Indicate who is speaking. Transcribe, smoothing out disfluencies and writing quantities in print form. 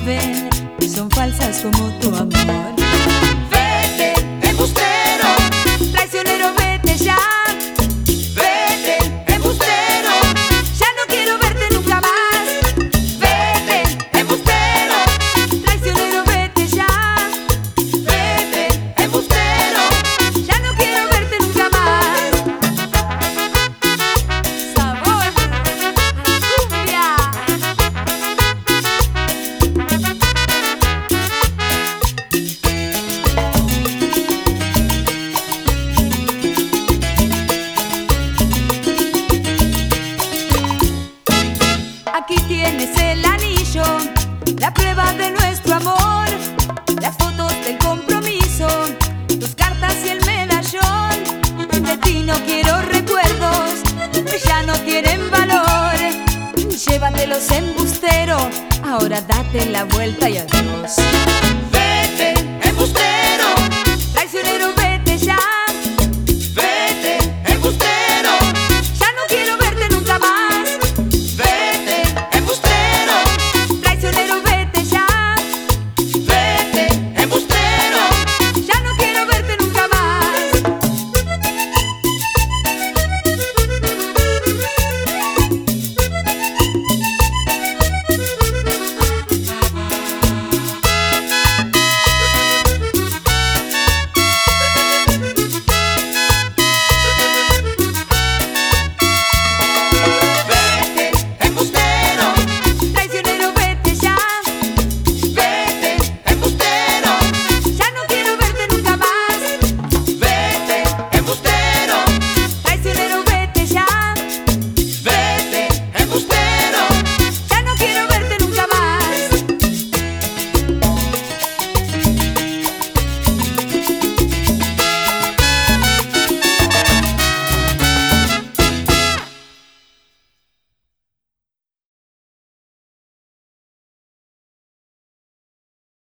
Speaker 1: ver, son falsas como tu amor. Vete, embustero, traicionero, vete ya. Vete, embustero, ya no quiero verte nunca más. Vete, embustero, traicionero, vete ya. Vete, embustero, ya no quiero verte nunca más. Sabor cumbia. Aquí tienes el anillo, la prueba de nuestro amor, las fotos del compromiso, tus cartas y el medallón. De ti no quiero recuerdos, ya no tienen valor. Llévatelos, embustero, ahora date la vuelta y adiós.